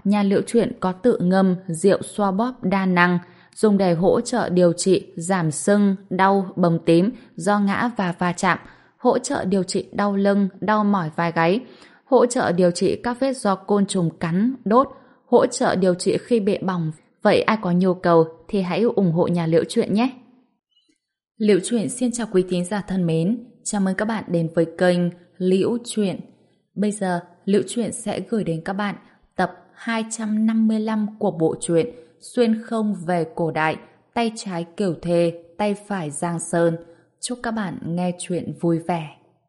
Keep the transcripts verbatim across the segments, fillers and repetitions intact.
nhà Liễu Chuyện có tự ngâm rượu xoa bóp đa năng, dùng để hỗ trợ điều trị giảm sưng, đau, bầm tím do ngã và va chạm, hỗ trợ điều trị đau lưng, đau mỏi vai gáy, hỗ trợ điều trị các vết do côn trùng cắn, đốt, hỗ trợ điều trị khi bị bỏng. Vậy ai có nhu cầu thì hãy ủng hộ nhà Liễu Chuyện nhé. Liễu Chuyện xin chào quý thính giả thân mến, chào mừng các bạn đến với kênh Liễu Chuyện. Bây giờ, Liễu Chuyện sẽ gửi đến các bạn tập hai trăm năm mươi lăm của bộ truyện Xuyên không về cổ đại, tay trái Kiều Thê, tay phải Giang Sơn. Chúc các bạn nghe chuyện vui vẻ.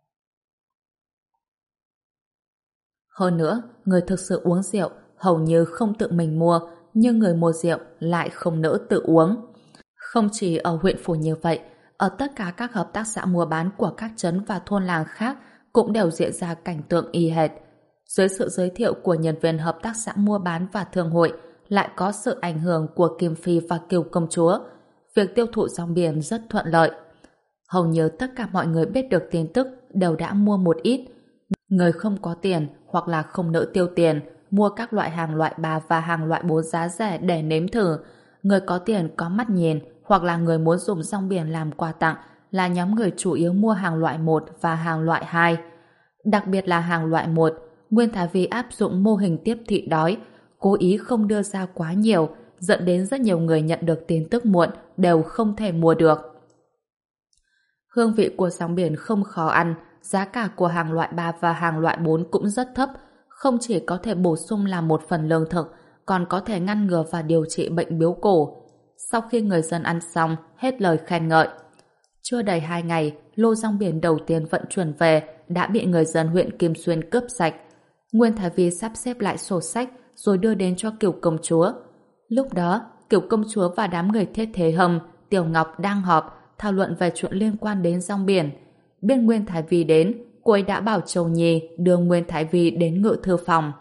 Hơn nữa, người thực sự uống rượu hầu như không tự mình mua, nhưng người mua rượu lại không nỡ tự uống. Không chỉ ở huyện phủ như vậy, ở tất cả các hợp tác xã mua bán của các trấn và thôn làng khác cũng đều diễn ra cảnh tượng y hệt. Dưới sự giới thiệu của nhân viên hợp tác xã mua bán và thương hội, lại có sự ảnh hưởng của Kim Phi và Kiều Công Chúa. Việc tiêu thụ rong biển rất thuận lợi. Hầu như tất cả mọi người biết được tin tức đều đã mua một ít. Người không có tiền hoặc là không nỡ tiêu tiền, mua các loại hàng loại ba và hàng loại bốn giá rẻ để nếm thử. Người có tiền có mắt nhìn hoặc là người muốn dùng rong biển làm quà tặng là nhóm người chủ yếu mua hàng loại một và hàng loại hai. Đặc biệt là hàng loại một, Nguyên Thái Vi áp dụng mô hình tiếp thị đói, cố ý không đưa ra quá nhiều, dẫn đến rất nhiều người nhận được tin tức muộn đều không thể mua được. Hương vị của rong biển không khó ăn, giá cả của hàng loại ba và hàng loại bốn cũng rất thấp, không chỉ có thể bổ sung làm một phần lương thực, còn có thể ngăn ngừa và điều trị bệnh biếu cổ. Sau khi người dân ăn xong, hết lời khen ngợi. Chưa đầy hai ngày, lô rong biển đầu tiên vận chuyển về đã bị người dân huyện Kim Xuyên cướp sạch. Nguyên Thái Vi sắp xếp lại sổ sách rồi đưa đến cho Kiều Công Chúa. Lúc đó, Kiều Công Chúa và đám người Thiết Thế Hâm, Tiểu Ngọc đang họp thảo luận về chuyện liên quan đến rong biển. Biết Nguyên Thái Vi đến, cô ấy đã bảo Châu Nhi đưa Nguyên Thái Vi đến ngự thư phòng.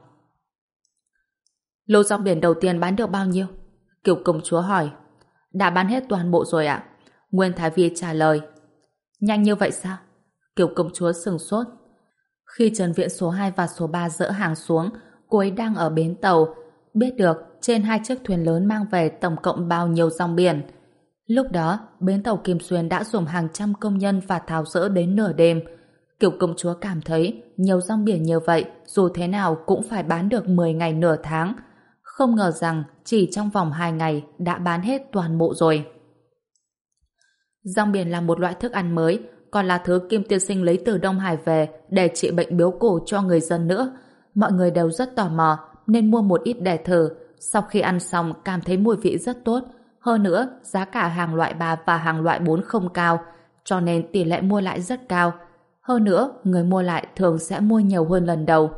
Lô rong biển đầu tiên bán được bao nhiêu? Kiều Công Chúa hỏi. Đã bán hết toàn bộ rồi ạ. Nguyên Thái Vi trả lời. Nhanh như vậy sao? Kiều Công Chúa sửng sốt. Khi Trần Viện số hai và số ba dỡ hàng xuống, cô ấy đang ở bến tàu, biết được trên hai chiếc thuyền lớn mang về tổng cộng bao nhiêu rong biển. Lúc đó, bến tàu Kim Xuyên đã dùng hàng trăm công nhân và tháo dỡ đến nửa đêm. Kiều Công Chúa cảm thấy nhiều rong biển như vậy dù thế nào cũng phải bán được mười ngày nửa tháng. Không ngờ rằng chỉ trong vòng hai ngày đã bán hết toàn bộ rồi. Rong biển là một loại thức ăn mới, còn là thứ Kim tiên sinh lấy từ Đông Hải về để trị bệnh biếu cổ cho người dân nữa. Mọi người đều rất tò mò nên mua một ít để thử. Sau khi ăn xong cảm thấy mùi vị rất tốt. Hơn nữa, giá cả hàng loại ba và hàng loại bốn không cao, cho nên tỷ lệ mua lại rất cao. Hơn nữa, người mua lại thường sẽ mua nhiều hơn lần đầu.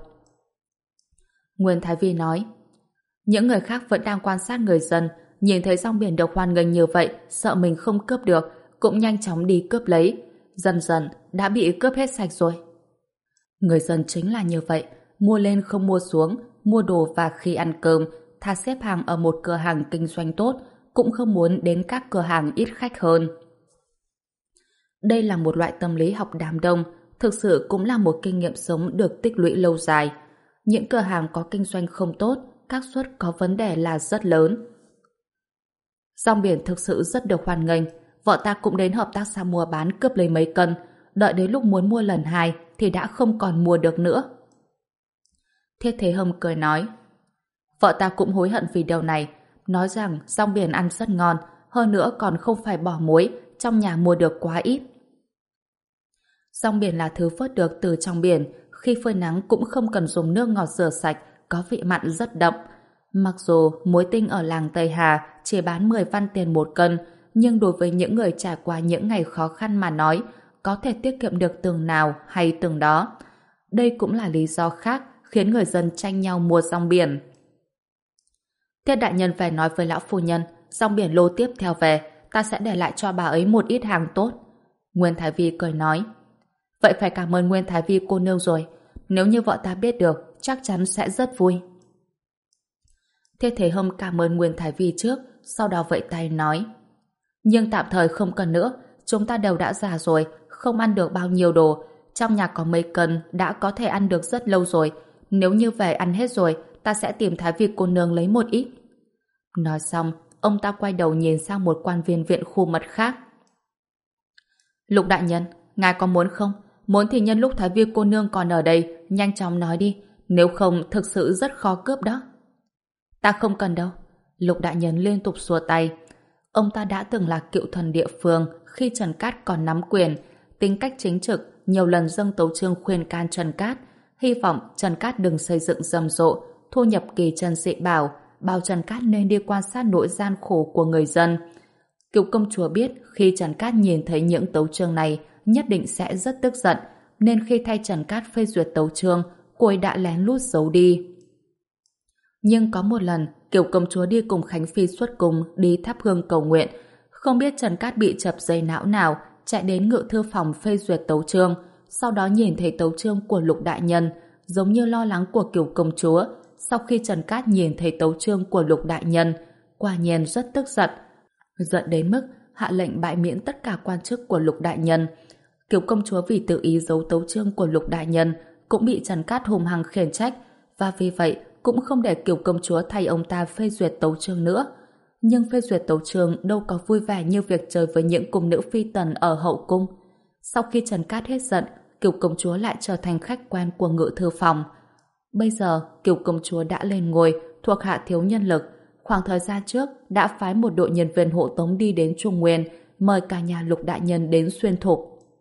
Nguyên Thái Vi nói. Những người khác vẫn đang quan sát người dân, nhìn thấy rong biển được hoan nghênh như vậy, sợ mình không cướp được, cũng nhanh chóng đi cướp lấy. Dần dần đã bị cướp hết sạch rồi. Người dân chính là như vậy, mua lên không mua xuống, mua đồ và khi ăn cơm, thà xếp hàng ở một cửa hàng kinh doanh tốt, cũng không muốn đến các cửa hàng ít khách hơn. Đây là một loại tâm lý học đám đông, thực sự cũng là một kinh nghiệm sống được tích lũy lâu dài. Những cửa hàng có kinh doanh không tốt, các suất có vấn đề là rất lớn. Rong biển thực sự rất được hoan nghênh. Vợ ta cũng đến hợp tác xã mua bán cướp lấy mấy cân, đợi đến lúc muốn mua lần hai thì đã không còn mua được nữa. Thiết Thế Hâm cười nói. Vợ ta cũng hối hận vì điều này, nói rằng rong biển ăn rất ngon, hơn nữa còn không phải bỏ muối, trong nhà mua được quá ít. Rong biển là thứ vớt được từ trong biển, khi phơi nắng cũng không cần dùng nước ngọt rửa sạch, có vị mặn rất đậm. Mặc dù muối tinh ở làng Tây Hà chỉ bán mười văn tiền một cân, nhưng đối với những người trải qua những ngày khó khăn mà nói, có thể tiết kiệm được từng nào hay từng đó. Đây cũng là lý do khác khiến người dân tranh nhau mua rong biển. Thiết đại nhân về nói với lão phu nhân, rong biển lô tiếp theo về, ta sẽ để lại cho bà ấy một ít hàng tốt. Nguyên Thái Vi cười nói. Vậy phải cảm ơn Nguyên Thái Vi cô nương rồi. Nếu như vợ ta biết được, chắc chắn sẽ rất vui. Thiết Thế Hâm cảm ơn Nguyên Thái Vi trước, sau đó vẫy tay nói. Nhưng tạm thời không cần nữa, chúng ta đều đã già rồi, không ăn được bao nhiêu đồ. Trong nhà có mấy cân đã có thể ăn được rất lâu rồi. Nếu như về ăn hết rồi, ta sẽ tìm Thái Vi cô nương lấy một ít. Nói xong, ông ta quay đầu nhìn sang một quan viên viện khu mật khác. Lục đại nhân, ngài có muốn không? Muốn thì nhân lúc Thái Vi cô nương còn ở đây, nhanh chóng nói đi, nếu không thực sự rất khó cướp đó. Ta không cần đâu. Lục đại nhân liên tục xua tay. Ông ta đã từng là cựu thần địa phương khi Trần Cát còn nắm quyền, tính cách chính trực, nhiều lần dâng tấu chương khuyên can Trần Cát, hy vọng Trần Cát đừng xây dựng rầm rộ, thu nhập kỳ trần dị bảo, bảo Trần Cát nên đi quan sát nỗi gian khổ của người dân. Cựu công chúa biết khi Trần Cát nhìn thấy những tấu chương này nhất định sẽ rất tức giận, nên khi thay Trần Cát phê duyệt tấu chương, cô ấy đã lén lút giấu đi. Nhưng có một lần, Kiều công chúa đi cùng Khánh Phi xuất cung đi thắp hương cầu nguyện, không biết Trần Cát bị chập dây não nào, chạy đến ngự thư phòng phê duyệt tấu chương, sau đó nhìn thấy tấu chương của Lục đại nhân, giống như lo lắng của Kiều công chúa. Sau khi Trần Cát nhìn thấy tấu chương của Lục đại nhân, quả nhiên rất tức giận, giận đến mức hạ lệnh bãi miễn tất cả quan chức của Lục đại nhân. Kiều công chúa vì tự ý giấu tấu chương của Lục đại nhân cũng bị Trần Cát hung hăng khiển trách, và vì vậy cũng không để Kiều công chúa thay ông ta phê duyệt tấu chương nữa. Nhưng phê duyệt tấu chương đâu có vui vẻ như việc chơi với những cung nữ phi tần ở hậu cung. Sau khi Trần Cát hết giận, Kiều công chúa lại trở thành khách quen của ngự thư phòng. Bây giờ Kiều công chúa đã lên ngôi, thuộc hạ thiếu nhân lực. Khoảng thời gian trước đã phái một đội nhân viên hộ tống đi đến Trung Nguyên, mời cả nhà Lục đại nhân đến xuyên thục.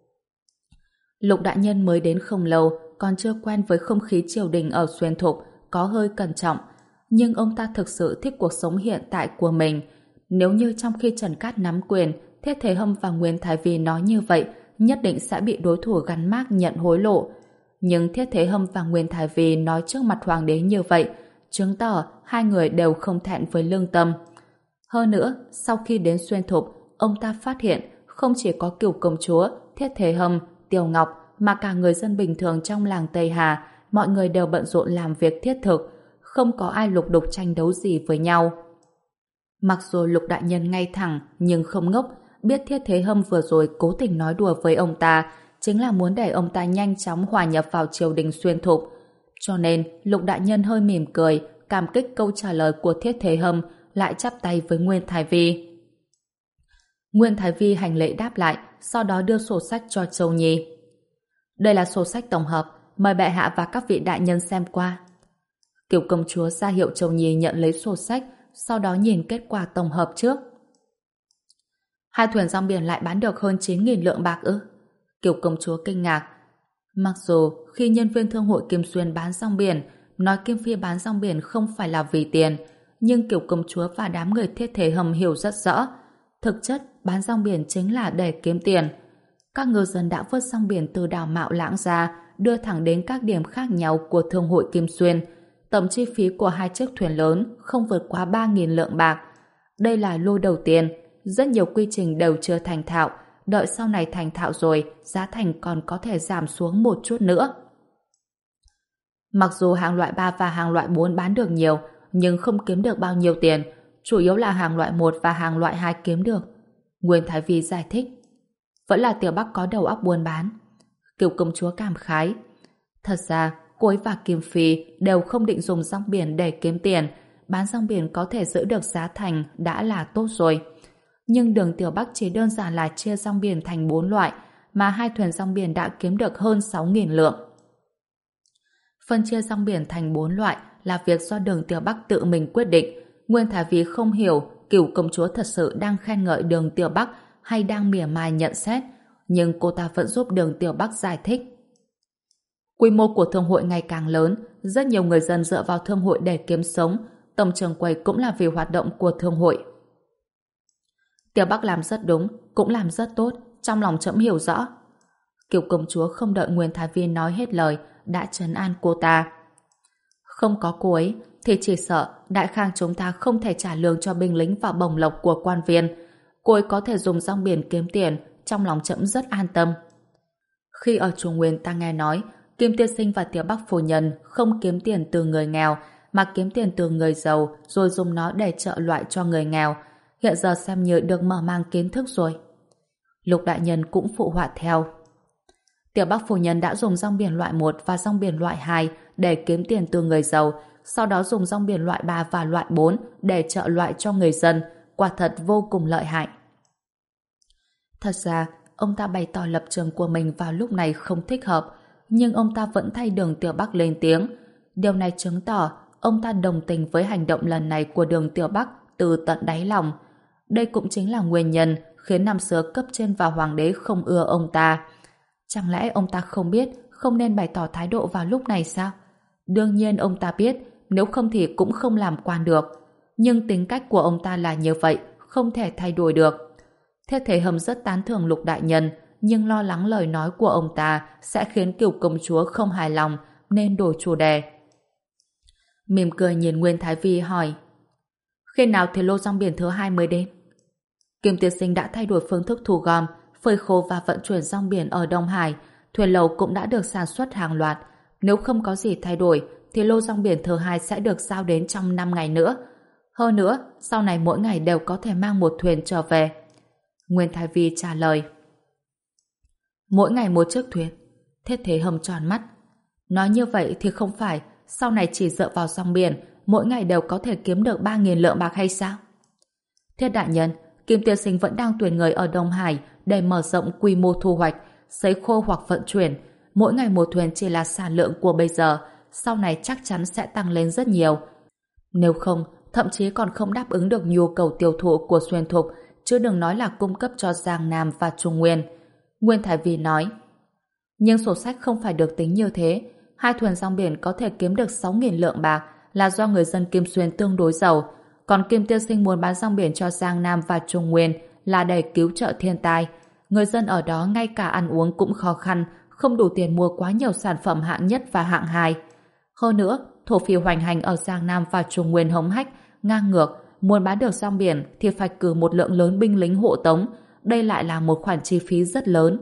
Lục đại nhân mới đến không lâu, còn chưa quen với không khí triều đình ở xuyên thục, có hơi cẩn trọng, nhưng ông ta thực sự thích cuộc sống hiện tại của mình. Nếu như trong khi Trần Cát nắm quyền, Thiết Thế Hâm và Nguyên Thái Vi nói như vậy, nhất định sẽ bị đối thủ gắn mác nhận hối lộ. Nhưng Thiết Thế Hâm và Nguyên Thái Vi nói trước mặt hoàng đế như vậy, chứng tỏ hai người đều không thẹn với lương tâm. Hơn nữa, sau khi đến xuyên thục, ông ta phát hiện không chỉ có Kiều công chúa, Thiết Thế Hâm, Tiêu Ngọc, mà cả người dân bình thường trong làng Tây Hà, mọi người đều bận rộn làm việc thiết thực, không có ai lục đục tranh đấu gì với nhau. Mặc dù Lục đại nhân ngay thẳng nhưng không ngốc, biết Thiết Thế Hâm vừa rồi cố tình nói đùa với ông ta chính là muốn để ông ta nhanh chóng hòa nhập vào triều đình xuyên thục. Cho nên Lục đại nhân hơi mỉm cười, cảm kích câu trả lời của Thiết Thế Hâm, lại chắp tay với Nguyên Thái Vi. Nguyên Thái Vi hành lễ đáp lại, sau đó đưa sổ sách cho Châu Nhi. Đây là sổ sách tổng hợp, mời bệ hạ và các vị đại nhân xem qua. Kiều công chúa ra hiệu Châu Nhi nhận lấy sổ sách, sau đó nhìn kết quả tổng hợp trước. Hai thuyền rong biển lại bán được hơn chín nghìn lượng bạc ư? Kiều công chúa kinh ngạc. Mặc dù khi nhân viên thương hội Kim Xuyên bán rong biển nói Kim Phi bán rong biển không phải là vì tiền, nhưng Kiều công chúa và đám người Thiết Thế Hâm hiểu rất rõ. Thực chất bán rong biển chính là để kiếm tiền. Các ngư dân đã vớt rong biển từ đảo Mạo Lãng ra, đưa thẳng đến các điểm khác nhau của thương hội Kim Xuyên. Tổng chi phí của hai chiếc thuyền lớn không vượt quá ba nghìn lượng bạc. Đây là lô đầu tiên, rất nhiều quy trình đều chưa thành thạo, đợi sau này thành thạo rồi, giá thành còn có thể giảm xuống một chút nữa. Mặc dù hàng loại ba và hàng loại bốn bán được nhiều, nhưng không kiếm được bao nhiêu tiền, chủ yếu là hàng loại một và hàng loại hai kiếm được. Nguyên Thái Vi giải thích. Vẫn là Tiểu Bắc có đầu óc buôn bán. Kiều công chúa cảm khái. Thật ra, cô ấy và Kim Phi đều không định dùng rong biển để kiếm tiền, bán rong biển có thể giữ được giá thành đã là tốt rồi. Nhưng Đường Tiểu Bắc chỉ đơn giản là chia rong biển thành bốn loại, mà hai thuyền rong biển đã kiếm được hơn sáu nghìn lượng. Phân chia rong biển thành bốn loại là việc do Đường Tiểu Bắc tự mình quyết định. Nguyên Thái Vi không hiểu Cửu công chúa thật sự đang khen ngợi Đường Tiểu Bắc hay đang mỉa mai nhận xét, nhưng cô ta vẫn giúp Đường Tiểu Bắc giải thích. Quy mô của thương hội ngày càng lớn, rất nhiều người dân dựa vào thương hội để kiếm sống, tổng trường quầy cũng là vì hoạt động của thương hội. Tiểu Bắc làm rất đúng, cũng làm rất tốt, trong lòng trẫm hiểu rõ. Kiều công chúa không đợi Nguyên Thái Vi nói hết lời, đã trấn an cô ta. Không có cô ấy, thì chỉ sợ Đại Khang chúng ta không thể trả lương cho binh lính và bổng lộc của quan viên. Cô ấy có thể dùng rong biển kiếm tiền, trong lòng trẫm rất an tâm. Khi ở Trung Nguyên ta nghe nói, Kim tiên sinh và Tiểu Bắc phu nhân không kiếm tiền từ người nghèo, mà kiếm tiền từ người giàu, rồi dùng nó để trợ loại cho người nghèo. Hiện giờ xem như được mở mang kiến thức rồi. Lục đại nhân cũng phụ họa theo. Tiểu Bắc phu nhân đã dùng rong biển loại một và rong biển loại hai để kiếm tiền từ người giàu, sau đó dùng rong biển loại ba và loại bốn để trợ loại cho người dân, quả thật vô cùng lợi hại. Thật ra, ông ta bày tỏ lập trường của mình vào lúc này không thích hợp, nhưng ông ta vẫn thay Đường Tiểu Bắc lên tiếng. Điều này chứng tỏ ông ta đồng tình với hành động lần này của Đường Tiểu Bắc từ tận đáy lòng. Đây cũng chính là nguyên nhân khiến năm xưa cấp trên và hoàng đế không ưa ông ta. Chẳng lẽ ông ta không biết không nên bày tỏ thái độ vào lúc này sao? Đương nhiên ông ta biết, nếu không thì cũng không làm quan được. Nhưng tính cách của ông ta là như vậy, không thể thay đổi được. Thiết Thế Hâm rất tán thưởng Lục đại nhân, nhưng lo lắng lời nói của ông ta sẽ khiến Kiều công chúa không hài lòng, nên đổi chủ đề. Mỉm cười nhìn Nguyên Thái Vi hỏi: khi nào thì lô rong biển thứ hai mới đến? Kim tiên sinh đã thay đổi phương thức thu gom, phơi khô và vận chuyển rong biển ở Đông Hải. Thuyền lầu cũng đã được sản xuất hàng loạt. Nếu không có gì thay đổi thì lô rong biển thứ hai sẽ được giao đến trong năm ngày nữa. Hơn nữa, sau này mỗi ngày đều có thể mang một thuyền trở về. Nguyên Thái Vi trả lời. Mỗi ngày một chiếc thuyền? Thiết Thế Hâm tròn mắt. Nói như vậy thì không phải sau này chỉ dựa vào rong biển mỗi ngày đều có thể kiếm được ba nghìn lượng bạc hay sao? Thiết đại nhân, Kim tiên sinh vẫn đang tuyển người ở Đông Hải để mở rộng quy mô thu hoạch, sấy khô hoặc vận chuyển. Mỗi ngày một thuyền chỉ là sản lượng của bây giờ, sau này chắc chắn sẽ tăng lên rất nhiều. Nếu không, thậm chí còn không đáp ứng được nhu cầu tiêu thụ của Xuyên Thục, chứ đừng nói là cung cấp cho Giang Nam và Trung Nguyên. Nguyên Thái Vi nói. Nhưng sổ sách không phải được tính như thế. Hai thuyền rong biển có thể kiếm được sáu nghìn lượng bạc là do người dân Kim Xuyên tương đối giàu. Còn Kim tiên sinh muốn bán rong biển cho Giang Nam và Trung Nguyên là để cứu trợ thiên tai. Người dân ở đó ngay cả ăn uống cũng khó khăn, không đủ tiền mua quá nhiều sản phẩm hạng nhất và hạng hai. Hơn nữa, thổ phỉ hoành hành ở Giang Nam và Trung Nguyên hống hách, ngang ngược, muốn bán được rong biển thì phải cử một lượng lớn binh lính hộ tống. Đây lại là một khoản chi phí rất lớn.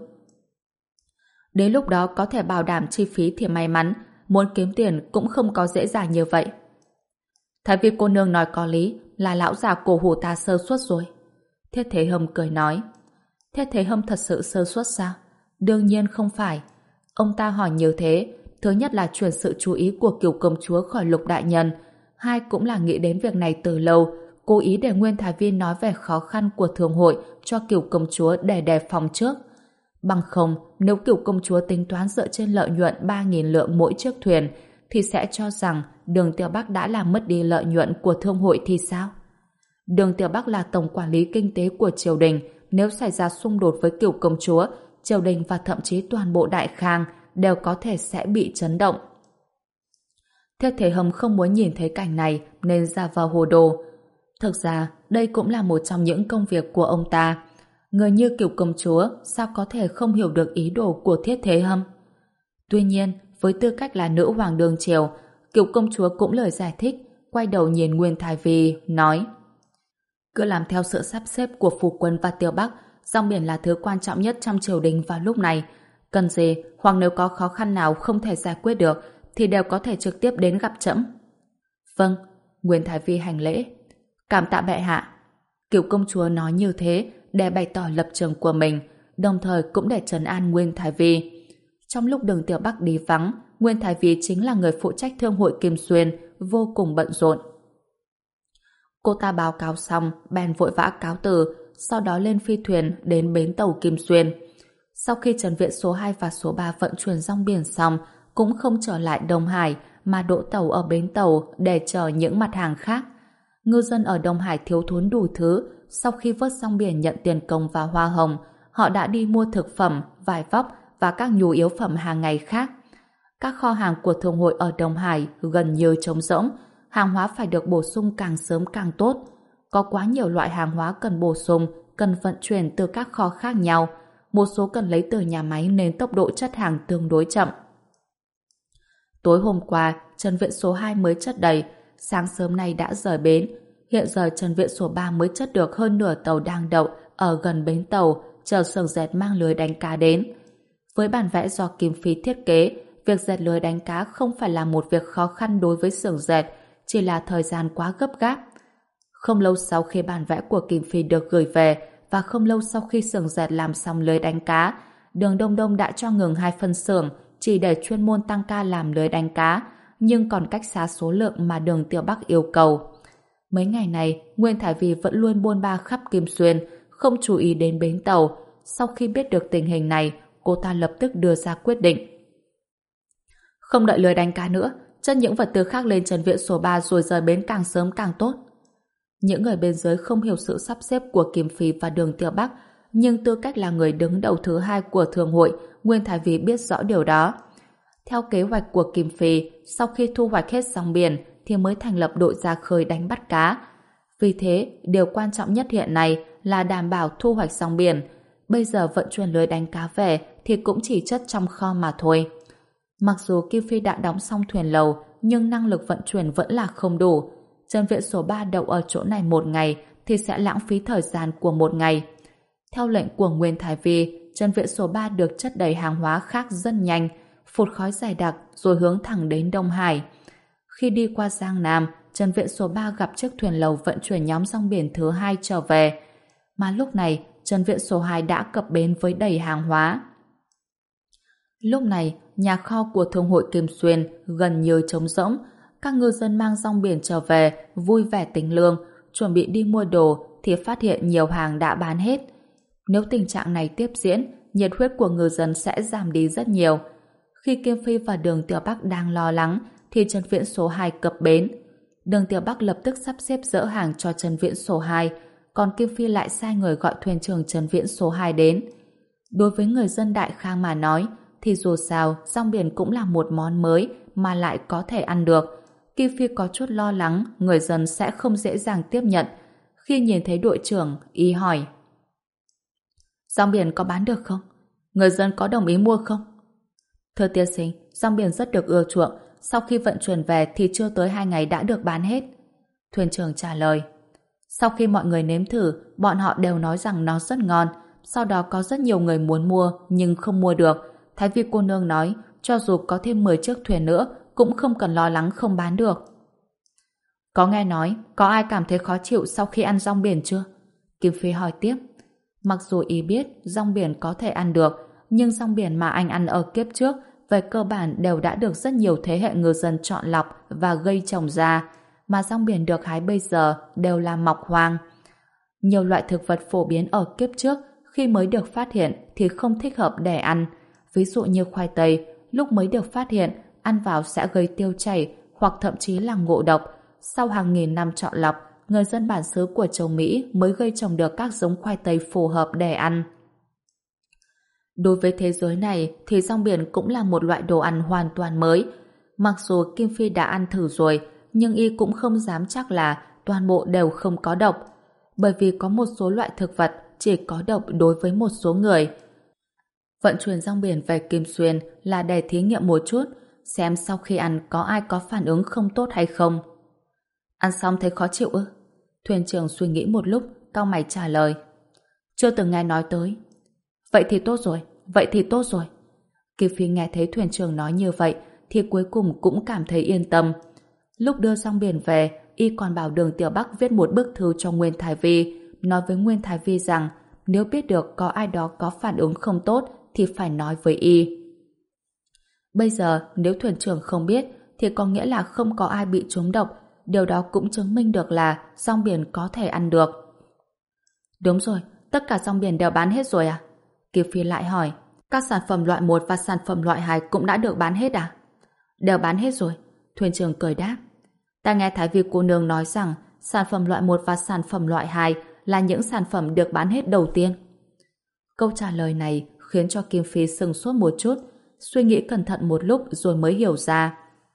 Đến lúc đó có thể bảo đảm chi phí thì may mắn, muốn kiếm tiền cũng không có dễ dàng như vậy. Thái Vi cô nương nói có lý, là lão già cổ hủ ta sơ suất rồi. Thiết Thế Hâm cười nói. Thiết Thế Hâm thật sự sơ suất sao? Đương nhiên không phải. Ông ta hỏi như thế, thứ nhất là chuyển sự chú ý của Kiều công chúa khỏi Lục đại nhân, hai cũng là nghĩ đến việc này từ lâu, cố ý để Nguyên Thái Vi nói về khó khăn của thương hội cho Kiều công chúa để đề phòng trước. Bằng không, nếu Kiều công chúa tính toán dựa trên lợi nhuận ba nghìn lượng mỗi chiếc thuyền, thì sẽ cho rằng Đường Tiểu Bắc đã làm mất đi lợi nhuận của thương hội thì sao? Đường Tiểu Bắc là tổng quản lý kinh tế của triều đình, nếu xảy ra xung đột với Kiều công chúa, triều đình và thậm chí toàn bộ Đại Khang đều có thể sẽ bị chấn động. Thiết Thế Hâm không muốn nhìn thấy cảnh này nên ra vào hồ đồ. Thực ra, đây cũng là một trong những công việc của ông ta. Người như Kiều công chúa sao có thể không hiểu được ý đồ của Thiết Thế Hâm? Tuy nhiên, với tư cách là nữ hoàng đương triều, Kiều công chúa cũng lời giải thích, quay đầu nhìn Nguyên Thái Vi, nói: cứ làm theo sự sắp xếp của Phủ Quân và Tiểu Bắc, rong biển là thứ quan trọng nhất trong triều đình vào lúc này. Cần gì, hoặc nếu có khó khăn nào không thể giải quyết được, thì đều có thể trực tiếp đến gặp trẫm. Vâng, Nguyên Thái Vi hành lễ. Cảm tạ bệ hạ. Kiều công chúa nói như thế để bày tỏ lập trường của mình, đồng thời cũng để trấn an Nguyên Thái Vi. Trong lúc Đường Tiểu Bắc đi vắng, Nguyên Thái Vi chính là người phụ trách thương hội Kim Xuyên, vô cùng bận rộn. Cô ta báo cáo xong, bèn vội vã cáo từ, sau đó lên phi thuyền đến bến tàu Kim Xuyên. Sau khi Trần Viện số hai và số ba vận chuyển rong biển xong, cũng không trở lại Đông Hải mà đỗ tàu ở bến tàu để chờ những mặt hàng khác. Ngư dân ở Đông Hải thiếu thốn đủ thứ, sau khi vớt rong biển nhận tiền công và hoa hồng, họ đã đi mua thực phẩm, vải vóc và các nhu yếu phẩm hàng ngày khác. Các kho hàng của thương hội ở Đông Hải gần như trống rỗng, hàng hóa phải được bổ sung càng sớm càng tốt. Có quá nhiều loại hàng hóa cần bổ sung, cần vận chuyển từ các kho khác nhau, một số cần lấy từ nhà máy nên tốc độ chất hàng tương đối chậm. Tối hôm qua, Trần Viện số hai mới chất đầy, sáng sớm nay đã rời bến. Hiện giờ Trần Viện số ba mới chất được hơn nửa tàu đang đậu ở gần bến tàu, chờ xưởng dệt mang lưới đánh cá đến. Với bản vẽ do Kim Phi thiết kế, việc dệt lưới đánh cá không phải là một việc khó khăn đối với xưởng dệt, chỉ là thời gian quá gấp gáp. Không lâu sau khi bản vẽ của Kim Phi được gửi về và không lâu sau khi xưởng dệt làm xong lưới đánh cá, Đường Đông Đông đã cho ngừng hai phân xưởng chỉ để chuyên môn tăng ca làm lưới đánh cá, nhưng còn cách xa số lượng mà Đường Tiểu Bắc yêu cầu. Mấy ngày này, Nguyên Thải Vi vẫn luôn buôn ba khắp Kim Xuyên, không chú ý đến bến tàu. Sau khi biết được tình hình này, cô ta lập tức đưa ra quyết định. Không đợi lười đánh cá nữa, chất những vật tư khác lên trần viện số ba rồi rời bến càng sớm càng tốt. Những người bên dưới không hiểu sự sắp xếp của Kim Phi và Đường Tiểu Bắc, nhưng tư cách là người đứng đầu thứ hai của thường hội, Nguyên Thái Vi biết rõ điều đó. Theo kế hoạch của Kim Phi, sau khi thu hoạch hết rong biển thì mới thành lập đội ra khơi đánh bắt cá. Vì thế, điều quan trọng nhất hiện nay là đảm bảo thu hoạch rong biển. Bây giờ vận chuyển lưới đánh cá về thì cũng chỉ chất trong kho mà thôi. Mặc dù Kim Phi đã đóng xong thuyền lầu, nhưng năng lực vận chuyển vẫn là không đủ. Trần viện số ba đậu ở chỗ này một ngày thì sẽ lãng phí thời gian của một ngày. Theo lệnh của Nguyên Thái Vi, Trần viện số ba được chất đầy hàng hóa khác rất nhanh, phụt khói dày đặc rồi hướng thẳng đến Đông Hải. Khi đi qua Giang Nam, Trần viện số ba gặp chiếc thuyền lầu vận chuyển nhóm rong biển thứ hai trở về. Mà lúc này, Trần viện số hai đã cập bến với đầy hàng hóa. Lúc này, nhà kho của Thương hội Kim Xuyên gần như trống rỗng. Các ngư dân mang rong biển trở về, vui vẻ tính lương, chuẩn bị đi mua đồ thì phát hiện nhiều hàng đã bán hết. Nếu tình trạng này tiếp diễn, nhiệt huyết của ngư dân sẽ giảm đi rất nhiều. Khi Kim Phi và Đường Tiểu Bắc đang lo lắng, thì Trần Viễn số hai cập bến. Đường Tiểu Bắc lập tức sắp xếp dỡ hàng cho Trần Viễn số hai, còn Kim Phi lại sai người gọi thuyền trưởng Trần Viễn số hai đến. Đối với người dân Đại Khang mà nói, thì dù sao, rong biển cũng là một món mới mà lại có thể ăn được. Kim Phi có chút lo lắng người dân sẽ không dễ dàng tiếp nhận. Khi nhìn thấy đội trưởng, y hỏi: rong biển có bán được không? Người dân có đồng ý mua không? Thưa tiên sinh, rong biển rất được ưa chuộng. Sau khi vận chuyển về thì chưa tới hai ngày đã được bán hết. Thuyền trưởng trả lời. Sau khi mọi người nếm thử, bọn họ đều nói rằng nó rất ngon. Sau đó có rất nhiều người muốn mua nhưng không mua được. Thái Vi cô nương nói cho dù có thêm mười chiếc thuyền nữa cũng không cần lo lắng không bán được. Có nghe nói có ai cảm thấy khó chịu sau khi ăn rong biển chưa? Kim Phi hỏi tiếp. Mặc dù y biết rong biển có thể ăn được, nhưng rong biển mà anh ăn ở kiếp trước về cơ bản đều đã được rất nhiều thế hệ ngư dân chọn lọc và gây trồng ra, mà rong biển được hái bây giờ đều là mọc hoang. Nhiều loại thực vật phổ biến ở kiếp trước khi mới được phát hiện thì không thích hợp để ăn. Ví dụ như khoai tây, lúc mới được phát hiện, ăn vào sẽ gây tiêu chảy hoặc thậm chí là ngộ độc. Sau hàng nghìn năm chọn lọc, người dân bản xứ của châu Mỹ mới gây trồng được các giống khoai tây phù hợp để ăn. Đối với thế giới này thì rong biển cũng là một loại đồ ăn hoàn toàn mới. Mặc dù Kim Phi đã ăn thử rồi, nhưng y cũng không dám chắc là toàn bộ đều không có độc. Bởi vì có một số loại thực vật chỉ có độc đối với một số người. Vận chuyển rong biển về Kim Xuyên là để thí nghiệm một chút, xem sau khi ăn có ai có phản ứng không tốt hay không. Ăn xong thấy khó chịu ư? Thuyền trưởng suy nghĩ một lúc, cau mày trả lời. Chưa từng nghe nói tới. Vậy thì tốt rồi, vậy thì tốt rồi. Kim Phi nghe thấy thuyền trưởng nói như vậy thì cuối cùng cũng cảm thấy yên tâm. Lúc đưa rong biển về, y còn bảo Đường Tiểu Bắc viết một bức thư cho Nguyên Thái Vi, nói với Nguyên Thái Vi rằng nếu biết được có ai đó có phản ứng không tốt thì phải nói với y. Bây giờ nếu thuyền trưởng không biết thì có nghĩa là không có ai bị trúng độc. Điều đó cũng chứng minh được là rong biển có thể ăn được. Đúng rồi, tất cả rong biển đều bán hết rồi à? Kiều Phi lại hỏi. Các sản phẩm loại một và sản phẩm loại hai cũng đã được bán hết à? Đều bán hết rồi. Thuyền trưởng cười đáp. Ta nghe Thái Vi cô nương nói rằng sản phẩm loại một và sản phẩm loại hai là những sản phẩm được bán hết đầu tiên. Câu trả lời này khiến cho Kim Phi sừng sốt một chút, suy nghĩ cẩn thận một lúc rồi mới hiểu ra.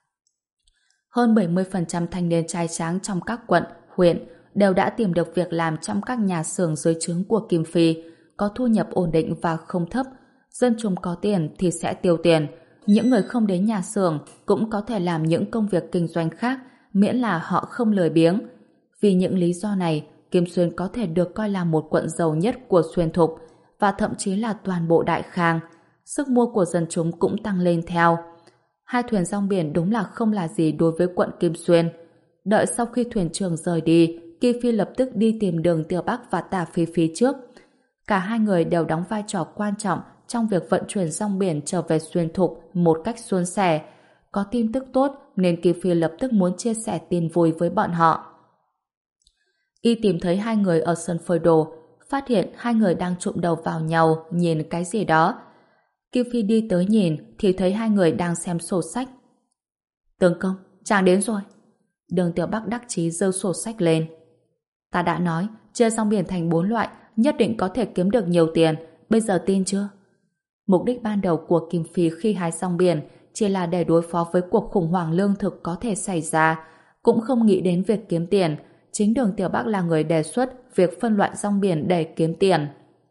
Hơn bảy mươi phần trăm thanh niên trai tráng trong các quận, huyện đều đã tìm được việc làm trong các nhà xưởng dưới trướng của Kim Phi, có thu nhập ổn định và không thấp. Dân chúng có tiền thì sẽ tiêu tiền. Những người không đến nhà xưởng cũng có thể làm những công việc kinh doanh khác, miễn là họ không lười biếng. Vì những lý do này, Kim Xuyên có thể được coi là một quận giàu nhất của Xuyên Thục và thậm chí là toàn bộ Đại Khang. Sức mua của dân chúng cũng tăng lên theo. Hai thuyền rong biển đúng là không là gì đối với quận Kim Xuyên. Đợi sau khi thuyền trưởng rời đi, Kim Phi lập tức đi tìm Đường Tiểu Bắc và Tả Phi Phi trước. Cả hai người đều đóng vai trò quan trọng trong việc vận chuyển rong biển trở về Xuyên Thục một cách suôn sẻ. Có tin tức tốt nên Kim Phi lập tức muốn chia sẻ tin vui với bọn họ. Y tìm thấy hai người ở sân phơi đồ, phát hiện hai người đang chụm đầu vào nhau nhìn cái gì đó. Kim Phi đi tới nhìn thì thấy hai người đang xem sổ sách. Tướng công, chàng đến rồi. Đường Tiểu Bắc đắc chí giơ sổ sách lên. Ta đã nói, chia rong biển thành bốn loại, nhất định có thể kiếm được nhiều tiền, bây giờ tin chưa? Mục đích ban đầu của Kim Phi khi hái rong biển chỉ là để đối phó với cuộc khủng hoảng lương thực có thể xảy ra, cũng không nghĩ đến việc kiếm tiền. Chính Đường Tiểu Bắc là người đề xuất việc phân loại rong biển để kiếm tiền.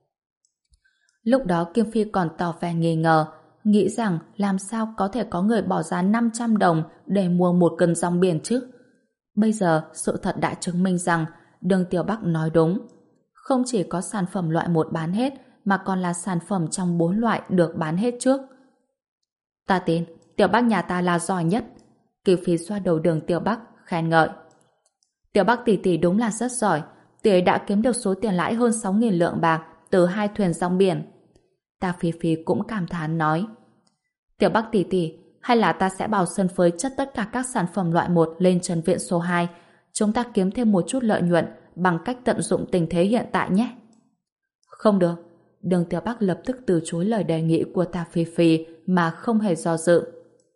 Lúc đó Kim Phi còn tỏ vẻ nghi ngờ, nghĩ rằng làm sao có thể có người bỏ ra năm trăm đồng để mua một cân rong biển chứ? Bây giờ sự thật đã chứng minh rằng Đường Tiểu Bắc nói đúng. Không chỉ có sản phẩm loại một bán hết, mà còn là sản phẩm trong bốn loại được bán hết trước. Ta tin, Tiểu Bắc nhà ta là giỏi nhất. Kim Phi xoa đầu Đường Tiểu Bắc, khen ngợi. Tiểu Bắc tỷ tỷ đúng là rất giỏi, tỷ ấy đã kiếm được số tiền lãi hơn sáu nghìn lượng bạc từ hai thuyền rong biển. Ta Phi Phi cũng cảm thán nói. Tiểu Bắc tỷ tỷ, hay là ta sẽ bảo sân phơi chất tất cả các sản phẩm loại một lên trần viện số hai, chúng ta kiếm thêm một chút lợi nhuận bằng cách tận dụng tình thế hiện tại nhé. Không được. Đường Tiểu Bắc lập tức từ chối lời đề nghị của Ta Phi Phi mà không hề do dự.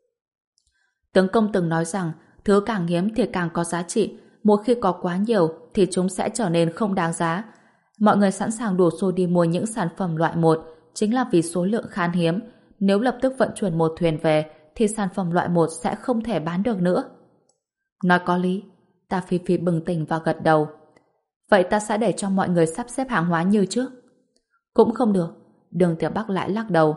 Tướng công từng nói rằng thứ càng hiếm thì càng có giá trị, một khi có quá nhiều thì chúng sẽ trở nên không đáng giá. Mọi người sẵn sàng đổ xô đi mua những sản phẩm loại một chính là vì số lượng khan hiếm. Nếu lập tức vận chuyển một thuyền về thì sản phẩm loại một sẽ không thể bán được nữa. Nói có lý. Ta Phi Phi bừng tỉnh và gật đầu. Vậy ta sẽ để cho mọi người sắp xếp hàng hóa như trước. Cũng không được. Đường Tiểu Bắc lại lắc đầu.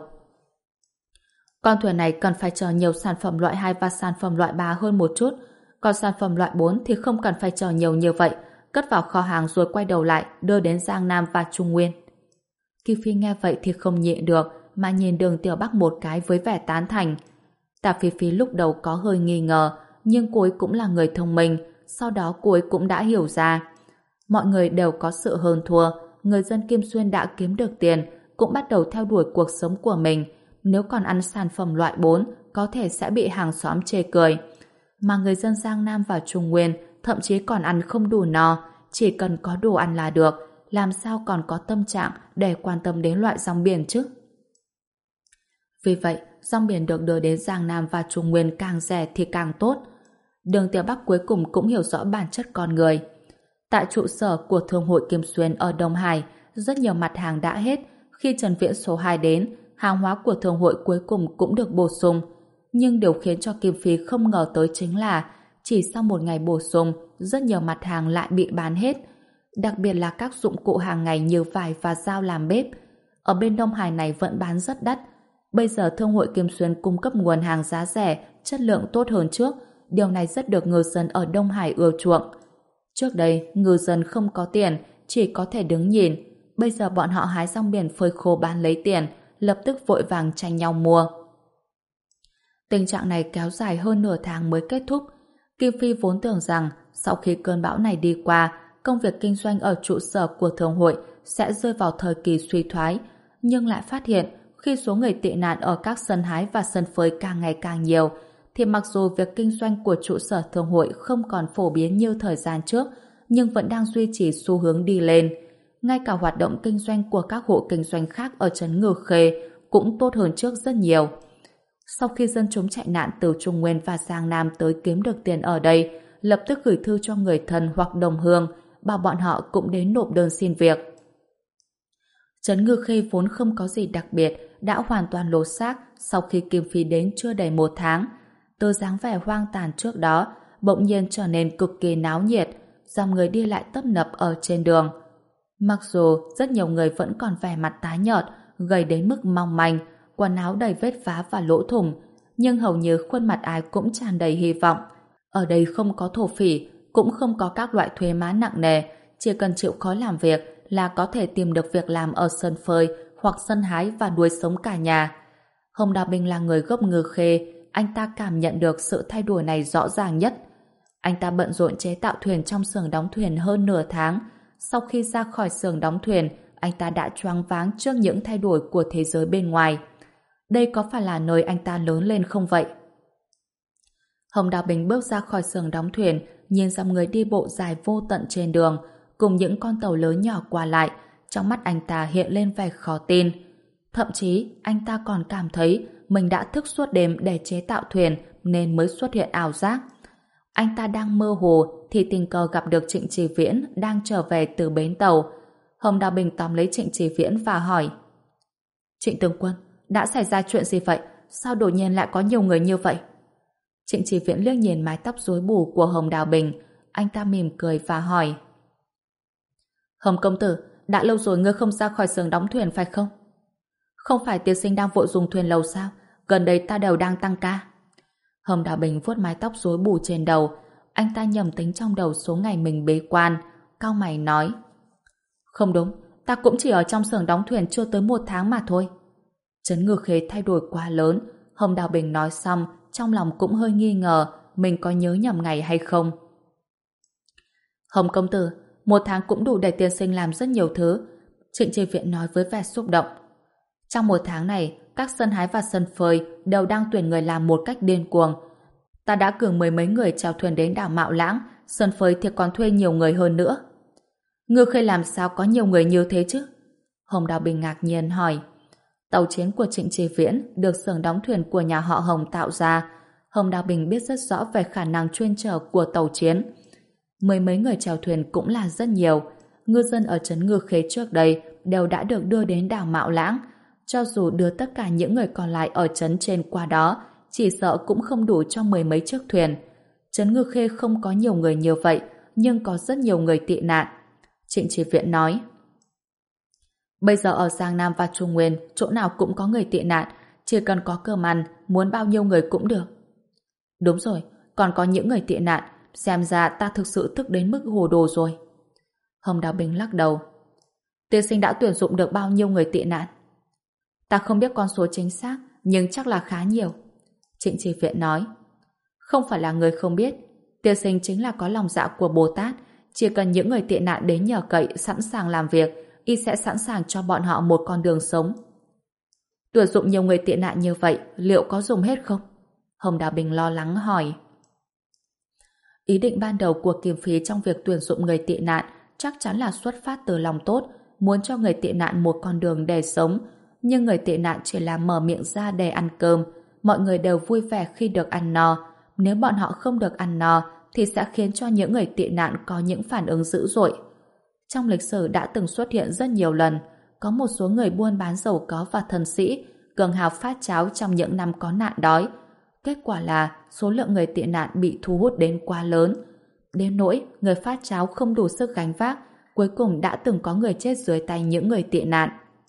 Con thuyền này cần phải chở nhiều sản phẩm loại hai và sản phẩm loại ba hơn một chút. Còn sản phẩm loại bốn thì không cần phải chở nhiều như vậy. Cất vào kho hàng rồi quay đầu lại đưa đến Giang Nam và Trung Nguyên. Kim Phi nghe vậy thì không nhịn được mà nhìn Đường Tiểu Bắc một cái với vẻ tán thành. Tạ Phi Phi lúc đầu có hơi nghi ngờ, nhưng cô ấy cũng là người thông minh, sau đó cô ấy cũng đã hiểu ra. Mọi người đều có sự hơn thua, người dân Kim Xuyên đã kiếm được tiền, cũng bắt đầu theo đuổi cuộc sống của mình. Nếu còn ăn sản phẩm loại bốn, có thể sẽ bị hàng xóm chê cười. Mà người dân Giang Nam và Trung Nguyên thậm chí còn ăn không đủ no, chỉ cần có đồ ăn là được, làm sao còn có tâm trạng để quan tâm đến loại rong biển chứ? Vì vậy, rong biển được đưa đến Giang Nam và Trung Nguyên càng rẻ thì càng tốt. Đường Tiểu Bắc cuối cùng cũng hiểu rõ bản chất con người. Tại trụ sở của Thương hội Kim Xuyên ở Đông Hải, rất nhiều mặt hàng đã hết. Khi Trần Viễn số hai đến, hàng hóa của Thương hội cuối cùng cũng được bổ sung. Nhưng điều khiến cho Kim Phi không ngờ tới chính là chỉ sau một ngày bổ sung, rất nhiều mặt hàng lại bị bán hết. Đặc biệt là các dụng cụ hàng ngày như vải và dao làm bếp. Ở bên Đông Hải này vẫn bán rất đắt. Bây giờ Thương hội Kim Xuyên cung cấp nguồn hàng giá rẻ, chất lượng tốt hơn trước. Điều này rất được ngư dân ở Đông Hải ưa chuộng. Trước đây, ngư dân không có tiền, chỉ có thể đứng nhìn. Bây giờ bọn họ hái rong biển phơi khô bán lấy tiền, lập tức vội vàng tranh nhau mua. Tình trạng này kéo dài hơn nửa tháng mới kết thúc. Kim Phi vốn tưởng rằng sau khi cơn bão này đi qua, công việc kinh doanh ở trụ sở của Thương hội sẽ rơi vào thời kỳ suy thoái, nhưng lại phát hiện khi số người tị nạn ở các sân hái và sân phơi càng ngày càng nhiều, thì mặc dù việc kinh doanh của trụ sở Thương hội không còn phổ biến như thời gian trước, nhưng vẫn đang duy trì xu hướng đi lên. Ngay cả hoạt động kinh doanh của các hộ kinh doanh khác ở trấn Ngư Khê cũng tốt hơn trước rất nhiều. Sau khi dân chúng chạy nạn từ Trung Nguyên và Giang Nam tới kiếm được tiền ở đây, lập tức gửi thư cho người thân hoặc đồng hương, bảo bọn họ cũng đến nộp đơn xin việc. Trấn Ngư Khê vốn không có gì đặc biệt, đã hoàn toàn lột xác sau khi Kim Phi đến chưa đầy một tháng. Từ dáng vẻ hoang tàn trước đó, bỗng nhiên trở nên cực kỳ náo nhiệt, dòng người đi lại tấp nập ở trên đường. Mặc dù rất nhiều người vẫn còn vẻ mặt tái nhợt, gầy đến mức mong manh, quần áo đầy vết vá và lỗ thủng, nhưng hầu như khuôn mặt ai cũng tràn đầy hy vọng. Ở đây không có thổ phỉ, cũng không có các loại thuế má nặng nề, chỉ cần chịu khó làm việc là có thể tìm được việc làm ở sân phơi hoặc sân hái và nuôi sống cả nhà. Hồng Đào Bình là người gốc Ngư Khê, anh ta cảm nhận được sự thay đổi này rõ ràng nhất. Anh ta bận rộn chế tạo thuyền trong xưởng đóng thuyền hơn nửa tháng. Sau khi ra khỏi xưởng đóng thuyền, anh ta đã choáng váng trước những thay đổi của thế giới bên ngoài. Đây có phải là nơi anh ta lớn lên không vậy? Hồng Đào Bình bước ra khỏi xưởng đóng thuyền, nhìn dòng người đi bộ dài vô tận trên đường, cùng những con tàu lớn nhỏ qua lại, trong mắt anh ta hiện lên vẻ khó tin. Thậm chí, anh ta còn cảm thấy mình đã thức suốt đêm để chế tạo thuyền nên mới xuất hiện ảo giác. Anh ta đang mơ hồ thì tình cờ gặp được Trịnh Chỉ Viễn đang trở về từ bến tàu. Hồng Đào Bình tóm lấy Trịnh Chỉ Viễn và hỏi: Trịnh tướng quân, đã xảy ra chuyện gì vậy? Sao đột nhiên lại có nhiều người như vậy? Trịnh Chỉ Viễn liếc nhìn mái tóc rối bù của Hồng Đào Bình, anh ta mỉm cười và hỏi: Hồng công tử, đã lâu rồi ngươi không ra khỏi xưởng đóng thuyền phải không? Không phải tiên sinh đang vội dùng thuyền lầu sao? Gần đây ta đều đang tăng ca. Hồng Đào Bình vuốt mái tóc rối bù trên đầu, anh ta nhầm tính trong đầu số ngày mình bế quan, cau mày nói: Không đúng, ta cũng chỉ ở trong xưởng đóng thuyền chưa tới một tháng mà thôi. Trấn Ngư Khê thay đổi quá lớn. Hồng Đào Bình nói xong, trong lòng cũng hơi nghi ngờ mình có nhớ nhầm ngày hay không. Hồng công tử, một tháng cũng đủ để tiên sinh làm rất nhiều thứ. Trịnh Chỉ Viễn nói với vẻ xúc động. Trong một tháng này, các sân hái và sân phơi đều đang tuyển người làm một cách điên cuồng. Ta đã cử mười mấy người chèo thuyền đến đảo Mạo Lãng, sân phơi thì còn thuê nhiều người hơn nữa. Ngư Khê làm sao có nhiều người như thế chứ? Hồng Đào Bình ngạc nhiên hỏi. Tàu chiến của Trịnh Chỉ Viễn được xưởng đóng thuyền của nhà họ Hồng tạo ra. Hồng Đào Bình biết rất rõ về khả năng chuyên chở của tàu chiến. Mười mấy người chèo thuyền cũng là rất nhiều. Ngư dân ở trấn Ngư Khê trước đây đều đã được đưa đến đảo Mạo Lãng. Cho dù đưa tất cả những người còn lại ở trấn trên qua đó, chỉ sợ cũng không đủ cho mười mấy chiếc thuyền. Trấn Ngư Khê không có nhiều người như vậy, nhưng có rất nhiều người tị nạn. Trịnh Chỉ Viễn nói: Bây giờ ở Giang Nam và Trung Nguyên, chỗ nào cũng có người tị nạn, chỉ cần có cơm ăn, muốn bao nhiêu người cũng được. Đúng rồi, còn có những người tị nạn, xem ra ta thực sự thức đến mức hồ đồ rồi. Hồng Đào Bình lắc đầu. Tiên sinh đã tuyển dụng được bao nhiêu người tị nạn? Ta không biết con số chính xác, nhưng chắc là khá nhiều. Trịnh Chỉ Viễn nói. Không phải là người không biết, tiên sinh chính là có lòng dạ của Bồ Tát, chỉ cần những người tị nạn đến nhờ cậy sẵn sàng làm việc, y sẽ sẵn sàng cho bọn họ một con đường sống. Tuyển dụng nhiều người tị nạn như vậy, liệu có dùng hết không? Hồng Đào Bình lo lắng hỏi. Ý định ban đầu của Kim Phí trong việc tuyển dụng người tị nạn chắc chắn là xuất phát từ lòng tốt, muốn cho người tị nạn một con đường để sống, nhưng người tị nạn chỉ là mở miệng ra để ăn cơm, mọi người đều vui vẻ khi được ăn no. Nếu bọn họ không được ăn no, thì sẽ khiến cho những người tị nạn có những phản ứng dữ dội. Trong lịch sử đã từng xuất hiện rất nhiều lần, có một số người buôn bán giàu có và thần sĩ cường hào phát cháo trong những năm có nạn đói. Kết quả là số lượng người tị nạn bị thu hút đến quá lớn. Đến nỗi người phát cháo không đủ sức gánh vác, cuối cùng đã từng có người chết dưới tay những người tị nạn.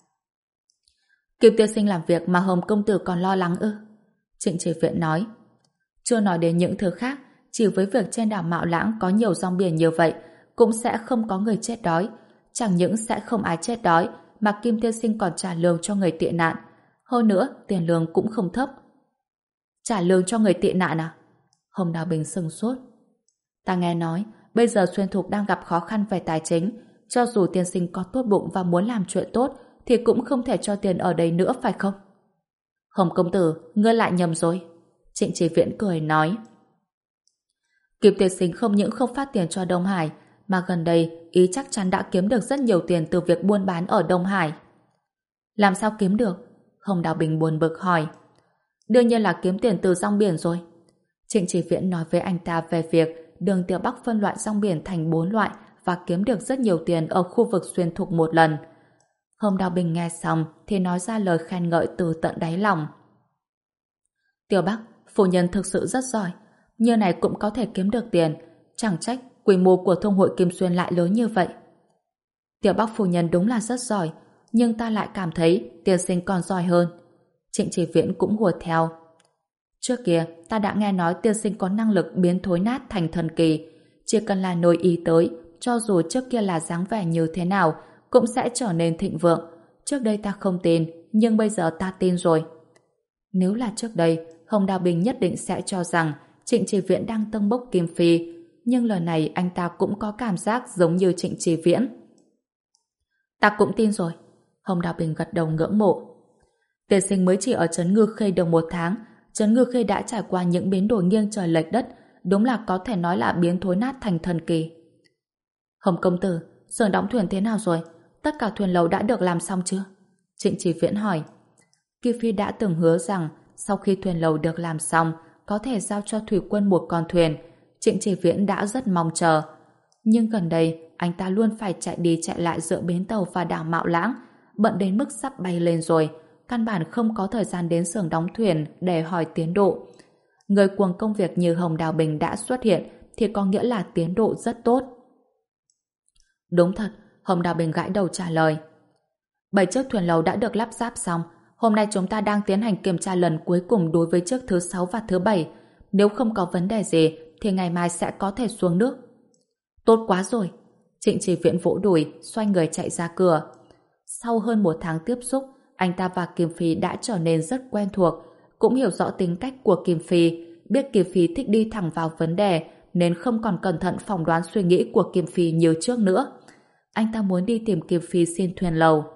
Kim tiên sinh làm việc mà Hồng công tử còn lo lắng ư? Trịnh Chỉ Viễn nói. Chưa nói đến những thứ khác, chỉ với việc trên đảo Mạo Lãng có nhiều rong biển như vậy, cũng sẽ không có người chết đói. Chẳng những sẽ không ai chết đói, mà Kim tiên sinh còn trả lương cho người tị nạn. Hơn nữa, tiền lương cũng không thấp. Trả lương cho người tị nạn à? Hồng Đào Bình sừng sốt. Ta nghe nói, bây giờ Xuyên Thục đang gặp khó khăn về tài chính. Cho dù tiên sinh có tốt bụng và muốn làm chuyện tốt, thì cũng không thể cho tiền ở đây nữa phải không? Hồng công tử, ngươi lại nhầm rồi. Trịnh Chỉ Viễn cười nói. Kim tiên sinh không những không phát tiền cho Đông Hải, mà gần đây ý chắc chắn đã kiếm được rất nhiều tiền từ việc buôn bán ở Đông Hải. Làm sao kiếm được? Hồng Đào Bình buồn bực hỏi. Đương nhiên là kiếm tiền từ rong biển rồi. Trịnh Chỉ Viễn nói với anh ta về việc Đường Tiểu Bắc phân loại rong biển thành bốn loại và kiếm được rất nhiều tiền ở khu vực Xuyên Thục một lần. Hồng Đào Bình nghe xong thì nói ra lời khen ngợi từ tận đáy lòng. Tiểu Bắc, phu nhân thực sự rất giỏi, như này cũng có thể kiếm được tiền, chẳng trách quy mô của Thông hội Kim Xuyên lại lớn như vậy. Tiểu Bắc phu nhân đúng là rất giỏi, nhưng ta lại cảm thấy tiên sinh còn giỏi hơn. Trịnh Chỉ Viễn cũng hùa theo. Trước kia, ta đã nghe nói tiên sinh có năng lực biến thối nát thành thần kỳ. Chỉ cần là nối ý tới, cho dù trước kia là dáng vẻ như thế nào, cũng sẽ trở nên thịnh vượng. Trước đây ta không tin, nhưng bây giờ ta tin rồi. Nếu là trước đây, Hồng Đào Bình nhất định sẽ cho rằng Trịnh Chỉ Viễn đang tâng bốc Kim Phi. Nhưng lần này anh ta cũng có cảm giác giống như Trịnh Chỉ Viễn. Ta cũng tin rồi. Hồng Đào Bình gật đầu ngưỡng mộ. Tiên sinh mới chỉ ở trấn Ngư Khê được một tháng, Trấn Ngư Khê đã trải qua những biến đổi nghiêng trời lệch đất, đúng là có thể nói là biến thối nát thành thần kỳ. Hồng công tử, xưởng đóng thuyền thế nào rồi? Tất cả thuyền lầu đã được làm xong chưa? Trịnh Chỉ Viễn hỏi. Kim Phi đã từng hứa rằng sau khi thuyền lầu được làm xong có thể giao cho thủy quân một con thuyền. Trịnh Chỉ Viễn đã rất mong chờ. Nhưng gần đây anh ta luôn phải chạy đi chạy lại giữa bến tàu và đảo Mạo Lãng, bận đến mức sắp bay lên rồi, căn bản không có thời gian đến xưởng đóng thuyền để hỏi tiến độ. Người cuồng công việc như Hồng Đào Bình đã xuất hiện thì có nghĩa là tiến độ rất tốt. Đúng thật, Hồng Đào Bình gãi đầu trả lời. Bảy chiếc thuyền lầu đã được lắp ráp xong. Hôm nay chúng ta đang tiến hành kiểm tra lần cuối cùng đối với chiếc thứ sáu và thứ bảy. Nếu không có vấn đề gì thì ngày mai sẽ có thể xuống nước. Tốt quá rồi. Trịnh Chỉ Viễn vỗ đùi, xoay người chạy ra cửa. Sau hơn một tháng tiếp xúc, anh ta và Kim Phi đã trở nên rất quen thuộc, cũng hiểu rõ tính cách của Kim Phi, biết Kim Phi thích đi thẳng vào vấn đề nên không còn cẩn thận phỏng đoán suy nghĩ của Kim Phi như trước nữa. Anh ta muốn đi tìm Kim Phi xin thuyền lầu.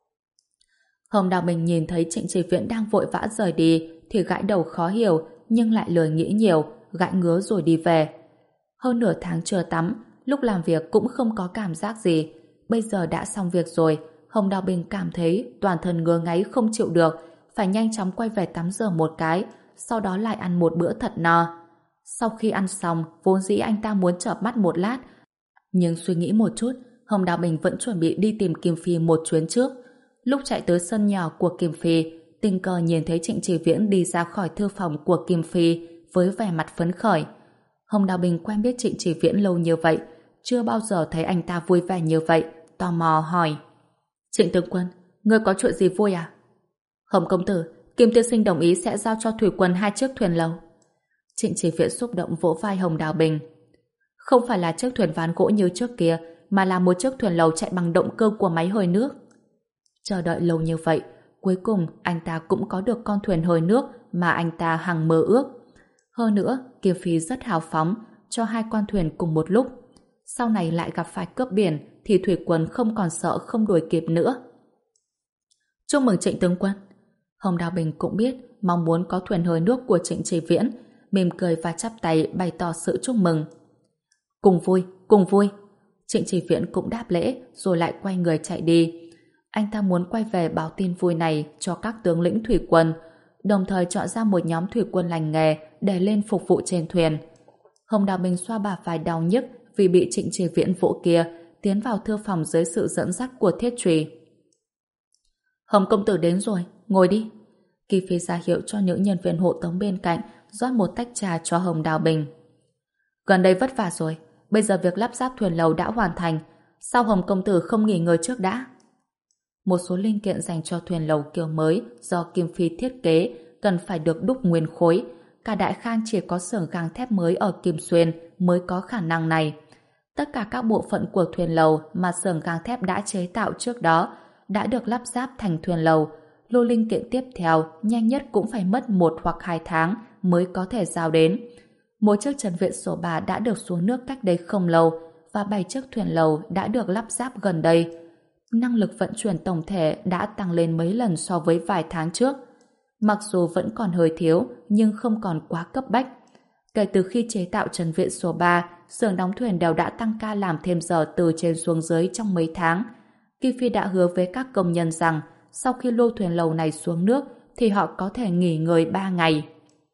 Hồng Đào Bình nhìn thấy Trịnh Chỉ Viễn đang vội vã rời đi thì gãi đầu khó hiểu nhưng lại lười nghĩ nhiều, gãi ngứa rồi đi về. Hơn nửa tháng chưa tắm, lúc làm việc cũng không có cảm giác gì. Bây giờ đã xong việc rồi, Hồng Đào Bình cảm thấy toàn thân ngứa ngáy không chịu được, phải nhanh chóng quay về tắm rửa một cái, sau đó lại ăn một bữa thật no. Sau khi ăn xong, vốn dĩ anh ta muốn chợp mắt một lát, nhưng suy nghĩ một chút, Hồng Đào Bình vẫn chuẩn bị đi tìm Kim Phi một chuyến trước. Lúc chạy tới sân nhỏ của Kim Phi, tình cờ nhìn thấy Trịnh Chỉ Viễn đi ra khỏi thư phòng của Kim Phi với vẻ mặt phấn khởi. Hồng Đào Bình quen biết Trịnh Chỉ Viễn lâu như vậy, chưa bao giờ thấy anh ta vui vẻ như vậy, tò mò hỏi. Trịnh tướng quân, ngươi có chuyện gì vui à? Hồng công tử, Kim tiên sinh đồng ý sẽ giao cho thủy quân hai chiếc thuyền lầu. Trịnh Chỉ Viễn xúc động vỗ vai Hồng Đào Bình. Không phải là chiếc thuyền ván gỗ như trước kia, mà là một chiếc thuyền lầu chạy bằng động cơ của máy hơi nước. Chờ đợi lâu như vậy, cuối cùng anh ta cũng có được con thuyền hơi nước mà anh ta hằng mơ ước. Hơn nữa, Kim Phi rất hào phóng, cho hai con thuyền cùng một lúc. Sau này lại gặp phải cướp biển thì thủy quân không còn sợ không đuổi kịp nữa. Chúc mừng Trịnh tướng quân. Hồng Đào Bình cũng biết mong muốn có thuyền hơi nước của Trịnh Chỉ Viễn, mỉm cười và chắp tay bày tỏ sự chúc mừng. Cùng vui, cùng vui. Trịnh Chỉ Viễn cũng đáp lễ rồi lại quay người chạy đi. Anh ta muốn quay về báo tin vui này cho các tướng lĩnh thủy quân, đồng thời chọn ra một nhóm thủy quân lành nghề để lên phục vụ trên thuyền. Hồng Đào Bình xoa bả vai đau nhức vì bị Trịnh Chỉ Viễn vỗ kia, tiến vào thư phòng dưới sự dẫn dắt của Thiết Trùy. Hồng công tử đến rồi, ngồi đi. Kỳ Phi ra hiệu cho những nhân viên hộ tống bên cạnh rót một tách trà cho Hồng Đào Bình. Gần đây vất vả rồi, bây giờ việc lắp ráp thuyền lầu đã hoàn thành, sao Hồng công tử không nghỉ ngơi trước đã? Một số linh kiện dành cho thuyền lầu kiểu mới do Kim Phi thiết kế cần phải được đúc nguyên khối. Cả Đại Khang chỉ có xưởng gang thép mới ở Kim Xuyên mới có khả năng này. Tất cả các bộ phận của thuyền lầu mà xưởng gang thép đã chế tạo trước đó đã được lắp ráp thành thuyền lầu. Lô linh kiện tiếp theo nhanh nhất cũng phải mất một hoặc hai tháng mới có thể giao đến. Một chiếc trần viện số ba đã được xuống nước cách đây không lâu và bảy chiếc thuyền lầu đã được lắp ráp gần đây. Năng lực vận chuyển tổng thể đã tăng lên mấy lần so với vài tháng trước. Mặc dù vẫn còn hơi thiếu nhưng không còn quá cấp bách. Kể từ khi chế tạo trần viện số ba, xưởng đóng thuyền đều đã tăng ca làm thêm giờ từ trên xuống dưới trong mấy tháng. Kim Phi đã hứa với các công nhân rằng sau khi lô thuyền lầu này xuống nước thì họ có thể nghỉ ngơi ba ngày.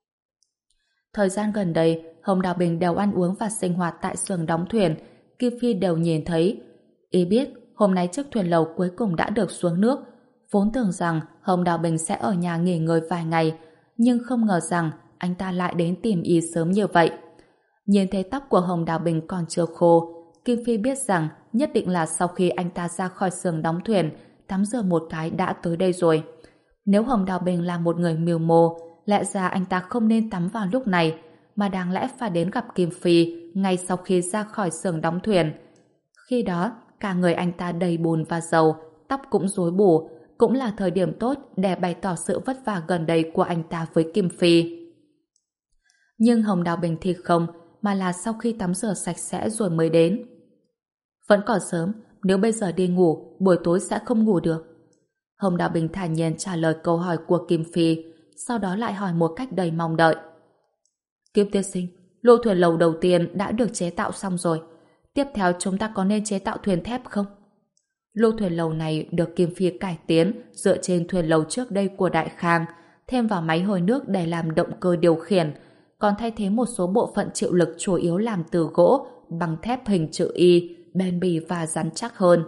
Thời gian gần đây, Hồng Đào Bình đều ăn uống và sinh hoạt tại xưởng đóng thuyền. Kim Phi đều nhìn thấy. Ý biết hôm nay chiếc thuyền lầu cuối cùng đã được xuống nước. Vốn tưởng rằng Hồng Đào Bình sẽ ở nhà nghỉ ngơi vài ngày, nhưng không ngờ rằng anh ta lại đến tìm y sớm như vậy. Nhìn thấy tóc của Hồng Đào Bình còn chưa khô, Kim Phi biết rằng nhất định là sau khi anh ta ra khỏi xưởng đóng thuyền, tắm rửa một cái đã tới đây rồi. Nếu Hồng Đào Bình là một người mưu mô, lẽ ra anh ta không nên tắm vào lúc này, mà đáng lẽ phải đến gặp Kim Phi ngay sau khi ra khỏi xưởng đóng thuyền. Khi đó, cả người anh ta đầy bùn và dầu, tóc cũng rối bù, cũng là thời điểm tốt để bày tỏ sự vất vả gần đây của anh ta với Kim Phi. Nhưng Hồng Đào Bình thì không, mà là sau khi tắm rửa sạch sẽ rồi mới đến. Vẫn còn sớm, nếu bây giờ đi ngủ, buổi tối sẽ không ngủ được. Hồng Đào Bình thản nhiên trả lời câu hỏi của Kim Phi. sau đó lại hỏi một cách đầy mong đợi. Kim tiên sinh, lô thuyền lầu đầu tiên đã được chế tạo xong rồi. Tiếp theo chúng ta có nên chế tạo thuyền thép không? Lô thuyền lầu này được Kim Phi cải tiến dựa trên thuyền lầu trước đây của Đại Khang, thêm vào máy hơi nước để làm động cơ điều khiển, còn thay thế một số bộ phận chịu lực chủ yếu làm từ gỗ, bằng thép hình chữ Y, bền bỉ và rắn chắc hơn.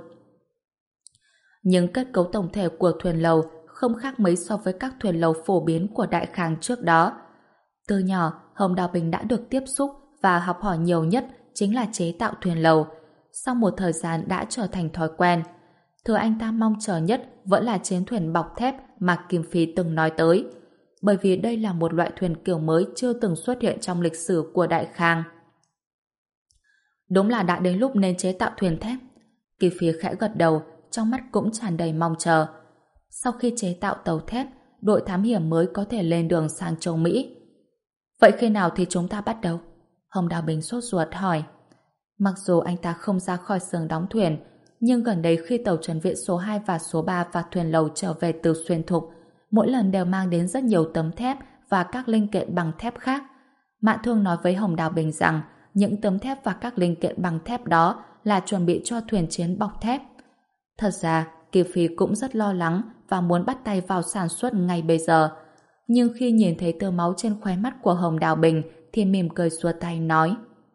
Nhưng kết cấu tổng thể của thuyền lầu không khác mấy so với các thuyền lầu phổ biến của Đại Khang trước đó. Từ nhỏ, Hồng Đào Bình đã được tiếp xúc và học hỏi nhiều nhất chính là chế tạo thuyền lầu. Sau một thời gian đã trở thành thói quen. Thứ anh ta mong chờ nhất vẫn là chiến thuyền bọc thép mà Kim Phi từng nói tới. Bởi vì đây là một loại thuyền kiểu mới chưa từng xuất hiện trong lịch sử của Đại Khang. Đúng là đã đến lúc nên chế tạo thuyền thép. Kim Phi khẽ gật đầu, trong mắt cũng tràn đầy mong chờ. Sau khi chế tạo tàu thép, đội thám hiểm mới có thể lên đường sang châu Mỹ. Vậy khi nào thì chúng ta bắt đầu? Hồng Đào Bình sốt ruột hỏi. Mặc dù anh ta không ra khỏi xưởng đóng thuyền, nhưng gần đây khi tàu chuẩn viện số hai và số ba và thuyền lầu trở về từ xuyên thục, mỗi lần đều mang đến rất nhiều tấm thép và các linh kiện bằng thép khác. Mạn Thương nói với Hồng Đào Bình rằng những tấm thép và các linh kiện bằng thép đó là chuẩn bị cho thuyền chiến bọc thép. Thật ra, Kim Phi cũng rất lo lắng và muốn bắt tay vào sản xuất ngay bây giờ. Nhưng khi nhìn thấy tơ máu trên khóe mắt của Hồng Đào Bình thì mỉm cười xua tay nói: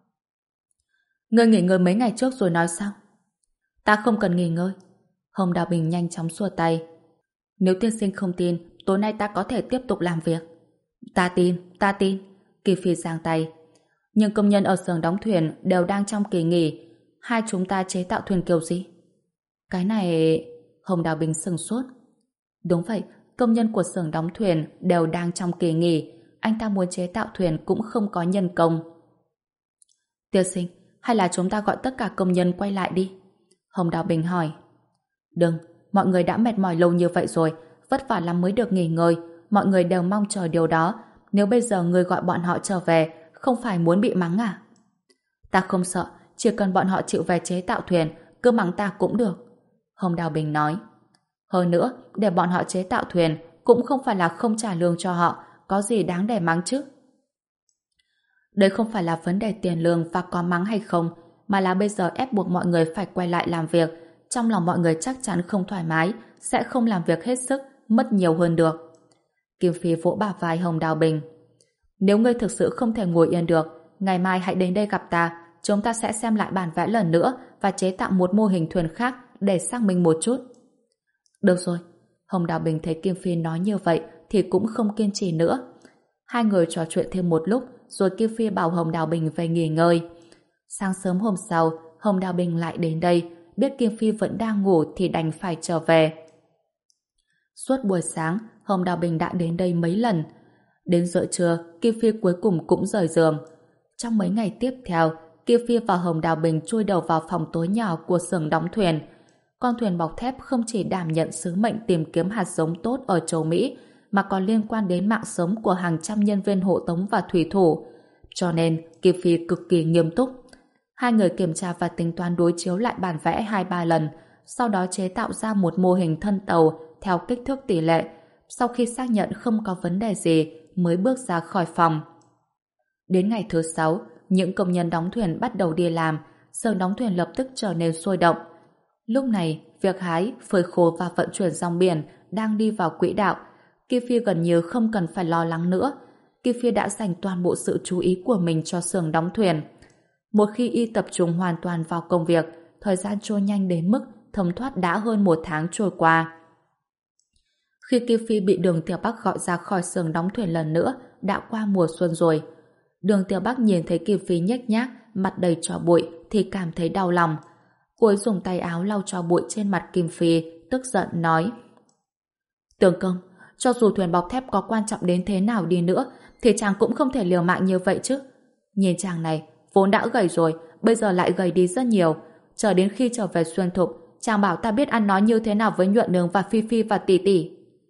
Ngươi nghỉ ngơi mấy ngày trước rồi nói sao? Ta không cần nghỉ ngơi. Hồng Đào Bình nhanh chóng xua tay. Nếu tiên sinh không tin, tối nay ta có thể tiếp tục làm việc. Ta tin, ta tin. Kim Phi giang tay. Nhưng công nhân ở xưởng đóng thuyền đều đang trong kỳ nghỉ. Hai chúng ta chế tạo thuyền kiểu gì? Cái này... Hồng Đào Bình sừng sốt. Đúng vậy, công nhân của xưởng đóng thuyền đều đang trong kỳ nghỉ. Anh ta muốn chế tạo thuyền cũng không có nhân công. Tiên sinh, hay là chúng ta gọi tất cả công nhân quay lại đi? Hồng Đào Bình hỏi. Đừng, mọi người đã mệt mỏi lâu như vậy rồi, vất vả lắm mới được nghỉ ngơi, mọi người đều mong chờ điều đó. Nếu bây giờ người gọi bọn họ trở về, không phải muốn bị mắng à? Ta không sợ, chỉ cần bọn họ chịu về chế tạo thuyền, cứ mắng ta cũng được. Hồng Đào Bình nói. Hơn nữa, để bọn họ chế tạo thuyền cũng không phải là không trả lương cho họ, có gì đáng để mắng chứ? Đây không phải là vấn đề tiền lương và có mắng hay không, mà là bây giờ ép buộc mọi người phải quay lại làm việc. Trong lòng mọi người chắc chắn không thoải mái, sẽ không làm việc hết sức, mất nhiều hơn được. Kim Phi vỗ bả vai Hồng Đào Bình. Nếu ngươi thực sự không thể ngồi yên được, ngày mai hãy đến đây gặp ta, chúng ta sẽ xem lại bản vẽ lần nữa và chế tạo một mô hình thuyền khác để xác minh một chút. Được rồi. Hồng Đào Bình thấy Kim Phi nói như vậy thì cũng không kiên trì nữa. Hai người trò chuyện thêm một lúc rồi Kim Phi bảo Hồng Đào Bình về nghỉ ngơi. Sáng sớm hôm sau, Hồng Đào Bình lại đến đây, biết Kim Phi vẫn đang ngủ thì đành phải trở về. Suốt buổi sáng, Hồng Đào Bình đã đến đây mấy lần. Đến giữa trưa, Kim Phi cuối cùng cũng rời giường. Trong mấy ngày tiếp theo, Kim Phi và Hồng Đào Bình chui đầu vào phòng tối nhỏ của xưởng đóng thuyền. Con thuyền bọc thép không chỉ đảm nhận sứ mệnh tìm kiếm hạt giống tốt ở châu Mỹ, mà còn liên quan đến mạng sống của hàng trăm nhân viên hộ tống và thủy thủ. Cho nên, Kim Phi cực kỳ nghiêm túc. Hai người kiểm tra và tính toán đối chiếu lại bản vẽ hai ba lần, sau đó chế tạo ra một mô hình thân tàu theo kích thước tỷ lệ. Sau khi xác nhận không có vấn đề gì, mới bước ra khỏi phòng. Đến ngày thứ sáu, những công nhân đóng thuyền bắt đầu đi làm, xưởng đóng thuyền lập tức trở nên sôi động. Lúc này, việc hái, phơi khô và vận chuyển rong biển đang đi vào quỹ đạo. Kim Phi gần như không cần phải lo lắng nữa. Kim Phi đã dành toàn bộ sự chú ý của mình cho xưởng đóng thuyền. Một khi y tập trung hoàn toàn vào công việc, thời gian trôi nhanh đến mức thấm thoát đã hơn một tháng trôi qua. Khi Kim Phi bị Đường Tiểu Bắc gọi ra khỏi xưởng đóng thuyền lần nữa, đã qua mùa xuân rồi. Đường Tiểu Bắc nhìn thấy Kim Phi nhếch nhác, mặt đầy tro bụi thì cảm thấy đau lòng. Cô ấy dùng tay áo lau tro bụi trên mặt Kim Phi, tức giận nói: Tướng công, cho dù thuyền bọc thép có quan trọng đến thế nào đi nữa, thì chàng cũng không thể liều mạng như vậy chứ. Nhìn chàng này, vốn đã gầy rồi, bây giờ lại gầy đi rất nhiều. Chờ đến khi trở về xuyên thục, chàng bảo ta biết ăn nói như thế nào với Nhuận Nương và Phi Phi và Tỷ Tỷ.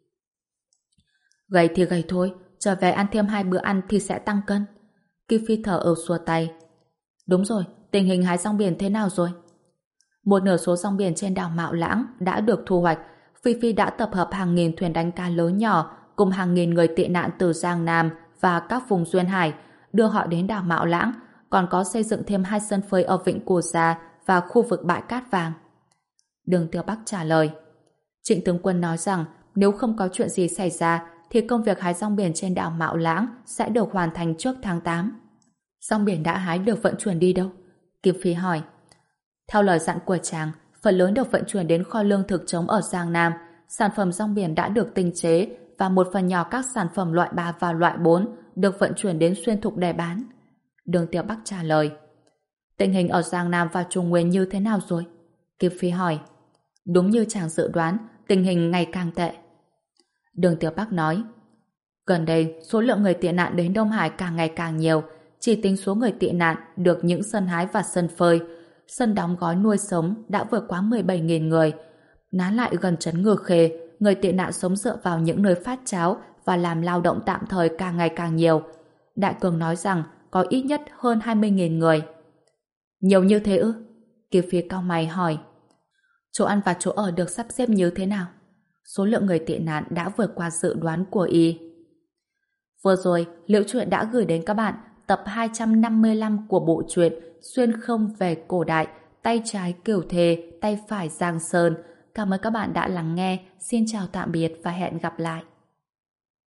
Gầy thì gầy thôi, trở về ăn thêm hai bữa ăn thì sẽ tăng cân. Kim Phi thở ơ xua tay. Đúng rồi, tình hình hái rong biển thế nào rồi? Một nửa số rong biển trên đảo Mạo Lãng đã được thu hoạch. Phi Phi đã tập hợp hàng nghìn thuyền đánh cá lớn nhỏ cùng hàng nghìn người tị nạn từ Giang Nam và các vùng duyên hải, đưa họ đến đảo Mạo Lãng, còn có xây dựng thêm hai sân phơi ở Vịnh Cù Gia và khu vực bãi cát vàng. Đường Tiêu Bắc trả lời. Trịnh tướng quân nói rằng nếu không có chuyện gì xảy ra thì công việc hái rong biển trên đảo Mạo Lãng sẽ được hoàn thành trước tháng tám. Rong biển đã hái được vận chuyển đi đâu? Kim Phi hỏi. Theo lời dặn của chàng, phần lớn được vận chuyển đến kho lương thực trống ở Giang Nam. Sản phẩm rong biển đã được tinh chế và một phần nhỏ các sản phẩm loại ba và loại bốn được vận chuyển đến Xuyên Thục để bán. Đường Tiêu Bắc trả lời. Tình hình ở Giang Nam và Trung Nguyên như thế nào rồi? Kim Phi hỏi. Đúng như chàng dự đoán, tình hình ngày càng tệ. Đường Tiêu Bắc nói. Gần đây, số lượng người tị nạn đến Đông Hải càng ngày càng nhiều. Chỉ tính số người tị nạn được những sân hái và sân phơi, sân đóng gói nuôi sống đã vượt quá mười bảy nghìn người. Nán lại gần trấn Ngư Khê, người tị nạn sống dựa vào những nơi phát cháo và làm lao động tạm thời càng ngày càng nhiều. Đại Cường nói rằng có ít nhất hơn hai mươi nghìn người. Nhiều như thế ư? Kiều Phi cau mày hỏi. Chỗ ăn và chỗ ở được sắp xếp như thế nào? Số lượng người tị nạn đã vượt qua dự đoán của y. Vừa rồi, Liễu Truyện đã gửi đến các bạn tập hai trăm năm mươi lăm của bộ truyện Xuyên Không về cổ đại, tay trái Kiều Thề, tay phải Giang Sơn. Cảm ơn các bạn đã lắng nghe. Xin chào tạm biệt và hẹn gặp lại.